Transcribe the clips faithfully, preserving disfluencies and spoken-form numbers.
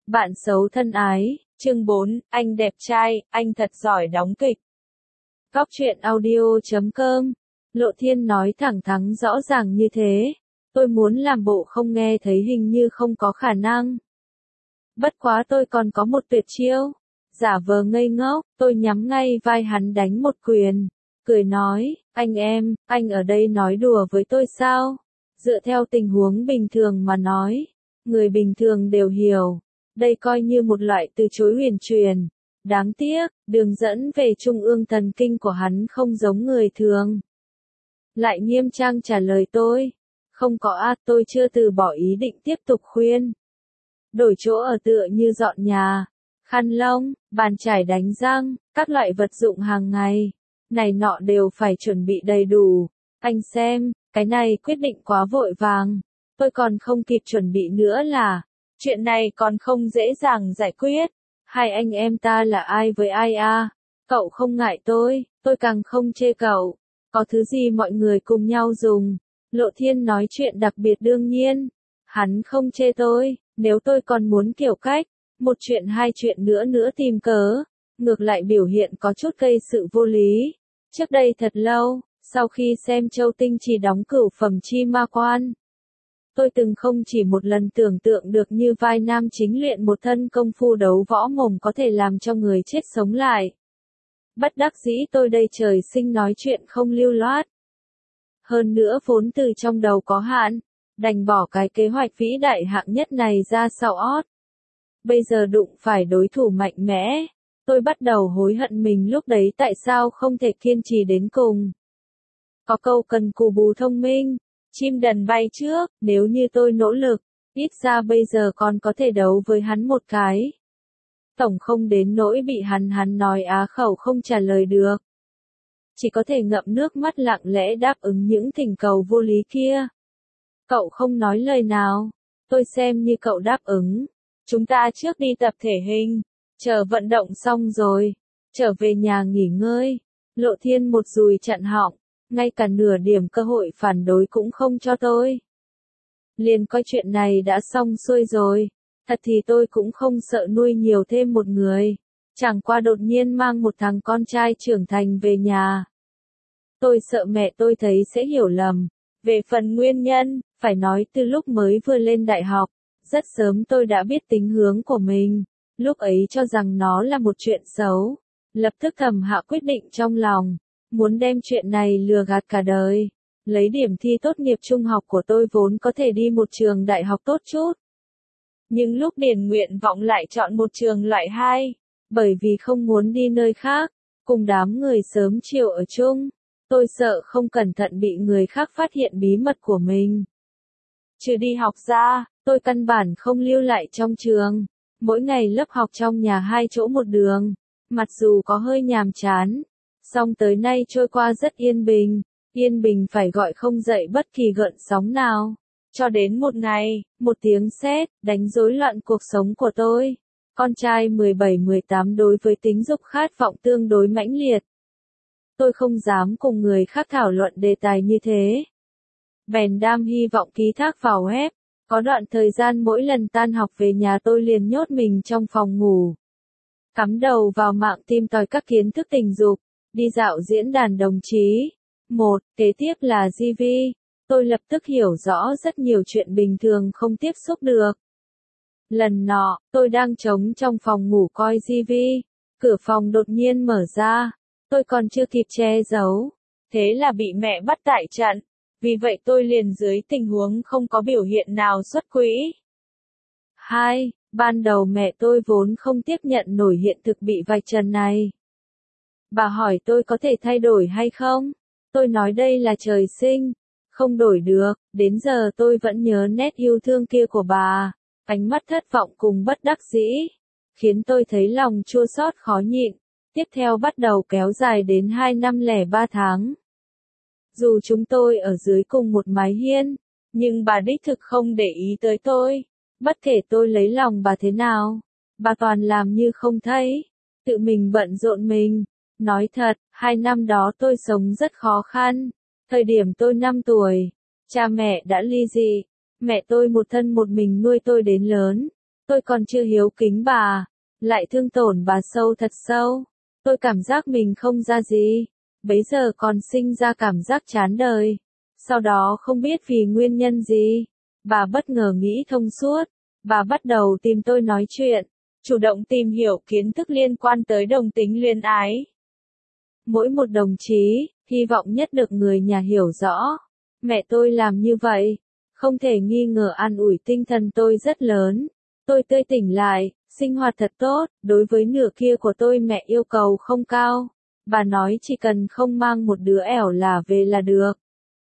Bạn xấu thân ái, chương bốn, anh đẹp trai, anh thật giỏi đóng kịch. Góc truyện audio chấm com. Lộ Thiên nói thẳng thắn rõ ràng như thế. Tôi muốn làm bộ không nghe thấy hình như không có khả năng. Bất quá tôi còn có một tuyệt chiêu. Giả vờ ngây ngốc, tôi nhắm ngay vai hắn đánh một quyền. Cười nói, anh em, anh ở đây nói đùa với tôi sao? Dựa theo tình huống bình thường mà nói, người bình thường đều hiểu. Đây coi như một loại từ chối huyền truyền. Đáng tiếc, đường dẫn về trung ương thần kinh của hắn không giống người thường. Lại nghiêm trang trả lời tôi. Không có a, tôi chưa từ bỏ ý định tiếp tục khuyên. Đổi chỗ ở tựa như dọn nhà, khăn lông, bàn chải đánh răng, các loại vật dụng hàng ngày. Này nọ đều phải chuẩn bị đầy đủ. Anh xem, cái này quyết định quá vội vàng. Tôi còn không kịp chuẩn bị nữa là. Chuyện này còn không dễ dàng giải quyết. Hai anh em ta là ai với ai à? Cậu không ngại tôi, tôi càng không chê cậu. Có thứ gì mọi người cùng nhau dùng. Lộ Thiên nói chuyện đặc biệt đương nhiên. Hắn không chê tôi, nếu tôi còn muốn kiểu cách. Một chuyện hai chuyện nữa nữa tìm cớ. Ngược lại biểu hiện có chút gây sự vô lý. Trước đây thật lâu, sau khi xem Châu Tinh Trì đóng cửu phẩm chi ma quan. Tôi từng không chỉ một lần tưởng tượng được như vai nam chính luyện một thân công phu đấu võ mồm có thể làm cho người chết sống lại. Bất đắc dĩ tôi đây trời sinh nói chuyện không lưu loát. Hơn nữa vốn từ trong đầu có hạn, đành bỏ cái kế hoạch vĩ đại hạng nhất này ra sau ót. Bây giờ đụng phải đối thủ mạnh mẽ, tôi bắt đầu hối hận mình lúc đấy tại sao không thể kiên trì đến cùng. Có câu cần cù bù thông minh. Chim đần bay trước, nếu như tôi nỗ lực, ít ra bây giờ còn có thể đấu với hắn một cái. Tổng không đến nỗi bị hắn hắn nói á khẩu không trả lời được. Chỉ có thể ngậm nước mắt lặng lẽ đáp ứng những thỉnh cầu vô lý kia. Cậu không nói lời nào, tôi xem như cậu đáp ứng. Chúng ta trước đi tập thể hình, chờ vận động xong rồi, trở về nhà nghỉ ngơi. Lộ Thiên một dùi chặn họng. Ngay cả nửa điểm cơ hội phản đối cũng không cho tôi. Liền coi chuyện này đã xong xuôi rồi. Thật thì tôi cũng không sợ nuôi nhiều thêm một người. Chẳng qua đột nhiên mang một thằng con trai trưởng thành về nhà. Tôi sợ mẹ tôi thấy sẽ hiểu lầm. Về phần nguyên nhân, phải nói từ lúc mới vừa lên đại học. Rất sớm tôi đã biết tính hướng của mình. Lúc ấy cho rằng nó là một chuyện xấu. Lập tức thầm hạ quyết định trong lòng. Muốn đem chuyện này lừa gạt cả đời. Lấy điểm thi tốt nghiệp trung học của tôi vốn có thể đi một trường đại học tốt chút. Nhưng lúc điền nguyện vọng lại chọn một trường loại hai. Bởi vì không muốn đi nơi khác. Cùng đám người sớm chiều ở chung. Tôi sợ không cẩn thận bị người khác phát hiện bí mật của mình. Trừ đi học ra, tôi căn bản không lưu lại trong trường. Mỗi ngày lớp học trong nhà hai chỗ một đường. Mặc dù có hơi nhàm chán. Song tới nay trôi qua rất yên bình, yên bình phải gọi không dậy bất kỳ gợn sóng nào. Cho đến một ngày, một tiếng sét đánh rối loạn cuộc sống của tôi. Con trai mười bảy mười tám đối với tính dục khát vọng tương đối mãnh liệt. Tôi không dám cùng người khác thảo luận đề tài như thế. Bèn đam hy vọng ký thác vào web. Có đoạn thời gian mỗi lần tan học về nhà tôi liền nhốt mình trong phòng ngủ. Cắm đầu vào mạng tìm tòi các kiến thức tình dục. Đi dạo diễn đàn đồng chí. Một, kế tiếp là gi vê. Tôi lập tức hiểu rõ rất nhiều chuyện bình thường không tiếp xúc được. Lần nọ, tôi đang trống trong phòng ngủ coi gi vê. Cửa phòng đột nhiên mở ra. Tôi còn chưa kịp che giấu. Thế là bị mẹ bắt tại trận. Vì vậy tôi liền dưới tình huống không có biểu hiện nào xuất quỹ. Hai, ban đầu mẹ tôi vốn không tiếp nhận nổi hiện thực bị vạch trần này. Bà hỏi tôi có thể thay đổi hay không? Tôi nói đây là trời sinh. Không đổi được, đến giờ tôi vẫn nhớ nét yêu thương kia của bà. Ánh mắt thất vọng cùng bất đắc dĩ. Khiến tôi thấy lòng chua xót khó nhịn. Tiếp theo bắt đầu kéo dài đến hai năm lẻ ba tháng. Dù chúng tôi ở dưới cùng một mái hiên. Nhưng bà đích thực không để ý tới tôi. Bất kể tôi lấy lòng bà thế nào. Bà toàn làm như không thấy. Tự mình bận rộn mình. Nói thật, hai năm đó tôi sống rất khó khăn. Thời điểm tôi năm tuổi, cha mẹ đã ly dị. Mẹ tôi một thân một mình nuôi tôi đến lớn. Tôi còn chưa hiếu kính bà, lại thương tổn bà sâu thật sâu. Tôi cảm giác mình không ra gì, bấy giờ còn sinh ra cảm giác chán đời. Sau đó không biết vì nguyên nhân gì, bà bất ngờ nghĩ thông suốt, bà bắt đầu tìm tôi nói chuyện, chủ động tìm hiểu kiến thức liên quan tới đồng tính luyến ái. Mỗi một đồng chí, hy vọng nhất được người nhà hiểu rõ. Mẹ tôi làm như vậy, không thể nghi ngờ an ủi tinh thần tôi rất lớn. Tôi tươi tỉnh lại, sinh hoạt thật tốt, đối với nửa kia của tôi mẹ yêu cầu không cao. Bà nói chỉ cần không mang một đứa ẻo là về là được.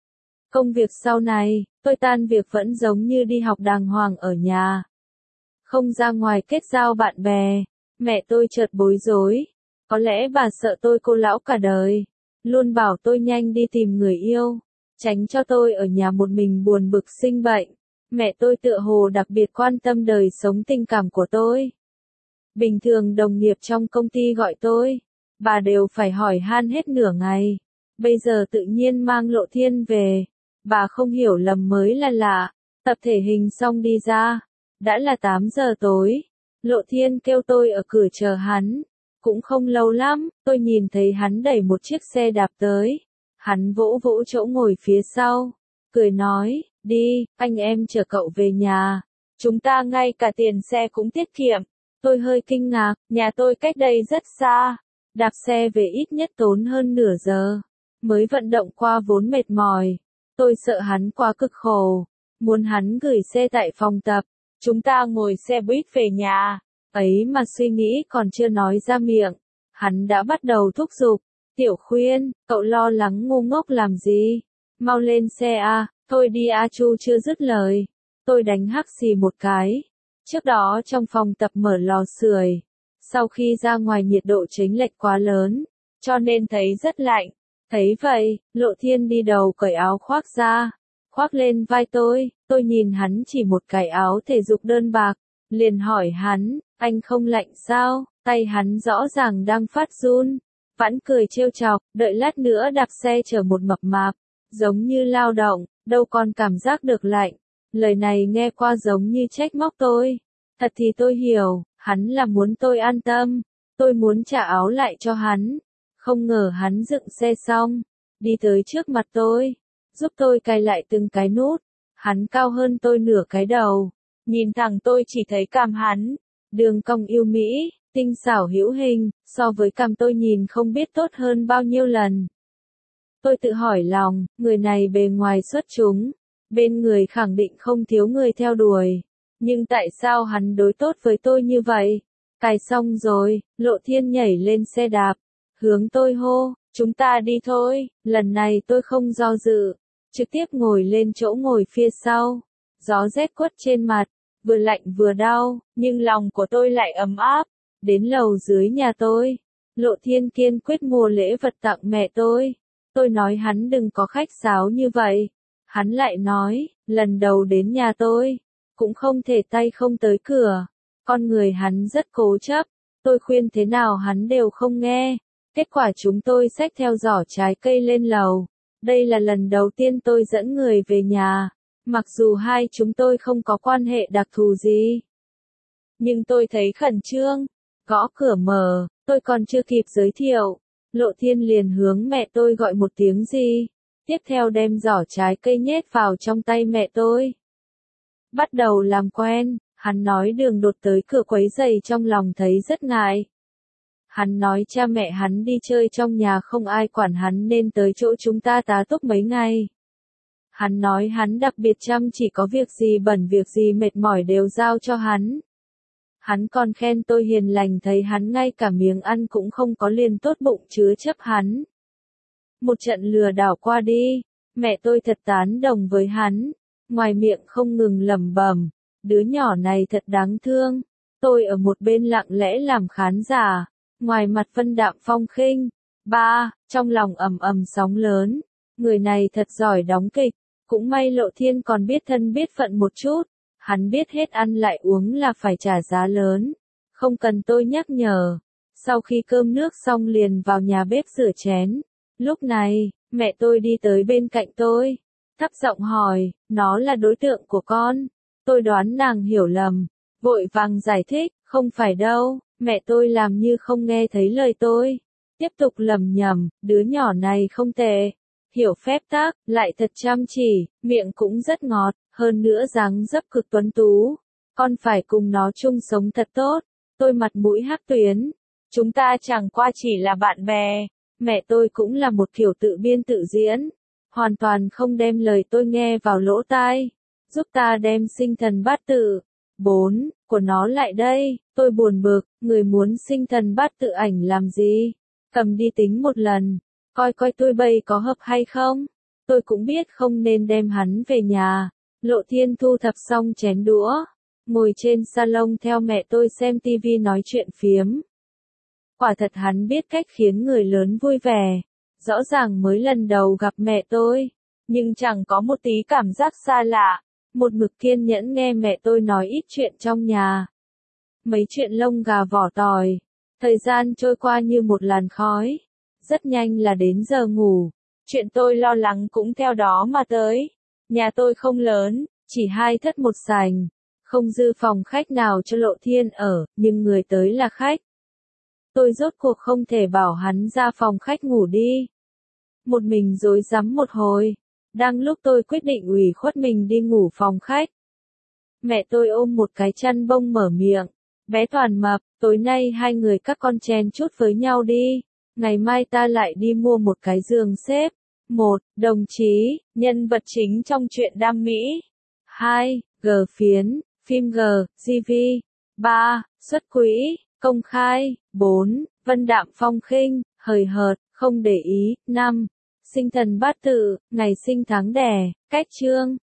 Công việc sau này, tôi tan việc vẫn giống như đi học đàng hoàng ở nhà. Không ra ngoài kết giao bạn bè, mẹ tôi chợt bối rối. Có lẽ bà sợ tôi cô lão cả đời, luôn bảo tôi nhanh đi tìm người yêu, tránh cho tôi ở nhà một mình buồn bực sinh bệnh. Mẹ tôi tựa hồ đặc biệt quan tâm đời sống tình cảm của tôi. Bình thường đồng nghiệp trong công ty gọi tôi, bà đều phải hỏi han hết nửa ngày. Bây giờ tự nhiên mang Lộ Thiên về, bà không hiểu lầm mới là lạ. Tập thể hình xong đi ra, đã là tám giờ tối. Lộ Thiên kêu tôi ở cửa chờ hắn. Cũng không lâu lắm, tôi nhìn thấy hắn đẩy một chiếc xe đạp tới. Hắn vỗ vỗ chỗ ngồi phía sau, cười nói, đi, anh em chở cậu về nhà. Chúng ta ngay cả tiền xe cũng tiết kiệm. Tôi hơi kinh ngạc, nhà tôi cách đây rất xa. Đạp xe về ít nhất tốn hơn nửa giờ. Mới vận động qua vốn mệt mỏi. Tôi sợ hắn quá cực khổ. Muốn hắn gửi xe tại phòng tập. Chúng ta ngồi xe buýt về nhà. Ấy mà suy nghĩ còn chưa nói ra miệng. Hắn đã bắt đầu thúc giục. Tiểu Khuyên, cậu lo lắng ngu ngốc làm gì? Mau lên xe a, thôi đi a. Chu chưa dứt lời. Tôi đánh hắc xì một cái. Trước đó trong phòng tập mở lò sưởi. Sau khi ra ngoài nhiệt độ chênh lệch quá lớn, cho nên thấy rất lạnh. Thấy vậy, Lộ Thiên đi đầu cởi áo khoác ra, khoác lên vai tôi. Tôi nhìn hắn chỉ một cái áo thể dục đơn bạc, liền hỏi hắn, anh không lạnh sao? Tay hắn rõ ràng đang phát run. Vẫn cười trêu chọc, đợi lát nữa đạp xe chở một mập mạp, giống như lao động, đâu còn cảm giác được lạnh. Lời này nghe qua giống như trách móc tôi. Thật thì tôi hiểu, hắn là muốn tôi an tâm. Tôi muốn trả áo lại cho hắn. Không ngờ hắn dựng xe xong, đi tới trước mặt tôi, giúp tôi cài lại từng cái nút. Hắn cao hơn tôi nửa cái đầu. Nhìn thẳng tôi chỉ thấy cằm hắn, đường cong yêu mỹ, tinh xảo hữu hình, so với cằm tôi nhìn không biết tốt hơn bao nhiêu lần. Tôi tự hỏi lòng, người này bề ngoài xuất chúng, bên người khẳng định không thiếu người theo đuổi. Nhưng tại sao hắn đối tốt với tôi như vậy? Cài xong rồi, Lộ Thiên nhảy lên xe đạp, hướng tôi hô, chúng ta đi thôi. Lần này tôi không do dự, trực tiếp ngồi lên chỗ ngồi phía sau. Gió rét quất trên mặt, vừa lạnh vừa đau, nhưng lòng của tôi lại ấm áp. Đến lầu dưới nhà tôi, Lộ Thiên kiên quyết mua lễ vật tặng mẹ tôi. Tôi nói hắn đừng có khách sáo như vậy. Hắn lại nói, lần đầu đến nhà tôi, cũng không thể tay không tới cửa. Con người hắn rất cố chấp, tôi khuyên thế nào hắn đều không nghe. Kết quả chúng tôi xách theo giỏ trái cây lên lầu. Đây là lần đầu tiên tôi dẫn người về nhà. Mặc dù hai chúng tôi không có quan hệ đặc thù gì, nhưng tôi thấy khẩn trương. Gõ cửa mở, tôi còn chưa kịp giới thiệu, Lộ Thiên liền hướng mẹ tôi gọi một tiếng gì. Tiếp theo đem giỏ trái cây nhét vào trong tay mẹ tôi. Bắt đầu làm quen, hắn nói đường đột tới cửa quấy rầy trong lòng thấy rất ngại. Hắn nói cha mẹ hắn đi chơi trong nhà không ai quản hắn nên tới chỗ chúng ta tá túc mấy ngày. Hắn nói hắn đặc biệt chăm chỉ, có việc gì bẩn việc gì mệt mỏi đều giao cho hắn. Hắn còn khen tôi hiền lành, thấy hắn ngay cả miếng ăn cũng không có liền tốt bụng chứa chấp hắn. Một trận lừa đảo qua đi, mẹ tôi thật tán đồng với hắn, ngoài miệng không ngừng lẩm bẩm, đứa nhỏ này thật đáng thương. Tôi ở một bên lặng lẽ làm khán giả, ngoài mặt vân đạm phong khinh. Ba, trong lòng ầm ầm sóng lớn, người này thật giỏi đóng kịch, cũng may Lộ Thiên còn biết thân biết phận một chút. Hắn biết hết ăn lại uống là phải trả giá lớn, không cần tôi nhắc nhở. Sau khi cơm nước xong liền vào nhà bếp rửa chén. Lúc này, mẹ tôi đi tới bên cạnh tôi, thấp giọng hỏi, nó là đối tượng của con. Tôi đoán nàng hiểu lầm, Vội vàng giải thích, không phải đâu, mẹ tôi làm như không nghe thấy lời tôi. Tiếp tục lầm nhầm, đứa nhỏ này không tệ. Hiểu phép tắc, lại thật chăm chỉ, miệng cũng rất ngọt, hơn nữa dáng dấp cực tuấn tú. Con phải cùng nó chung sống thật tốt. Tôi mặt mũi hắc tuyến. Chúng ta chẳng qua chỉ là bạn bè. Mẹ tôi cũng là một kiểu tự biên tự diễn. Hoàn toàn không đem lời tôi nghe vào lỗ tai. Giúp ta đem sinh thần bát tự. bốn. Của nó lại đây. Tôi buồn bực, người muốn sinh thần bát tự ảnh làm gì? Cầm đi tính một lần. Coi coi tôi bây có hợp hay không? Tôi cũng biết không nên đem hắn về nhà. Lộ Thiên thu thập xong chén đũa. Ngồi trên salon theo mẹ tôi xem tivi nói chuyện phiếm. Quả thật hắn biết cách khiến người lớn vui vẻ. Rõ ràng mới lần đầu gặp mẹ tôi, nhưng chẳng có một tí cảm giác xa lạ. Một mực kiên nhẫn nghe mẹ tôi nói ít chuyện trong nhà. Mấy chuyện lông gà vỏ tỏi. Thời gian trôi qua như một làn khói. Rất nhanh là đến giờ ngủ. Chuyện tôi lo lắng cũng theo đó mà tới. Nhà tôi không lớn, chỉ hai thất một sành. Không dư phòng khách nào cho Lộ Thiên ở, nhưng người tới là khách. Tôi rốt cuộc không thể bảo hắn ra phòng khách ngủ đi. Một mình rối rắm một hồi. Đang lúc tôi quyết định ủy khuất mình đi ngủ phòng khách. Mẹ tôi ôm một cái chăn bông mở miệng. Bé Toàn mập, tối nay hai người các con chen chút với nhau đi. Ngày mai ta lại đi mua một cái giường xếp. một. Đồng chí, nhân vật chính trong truyện Đam Mỹ. hai. G phiến, phim G, giê vê. ba. Xuất quỹ, công khai. bốn. Vân đạm phong khinh, hời hợt, không để ý. năm. Sinh thần bát tự, ngày sinh tháng đẻ, cách chương.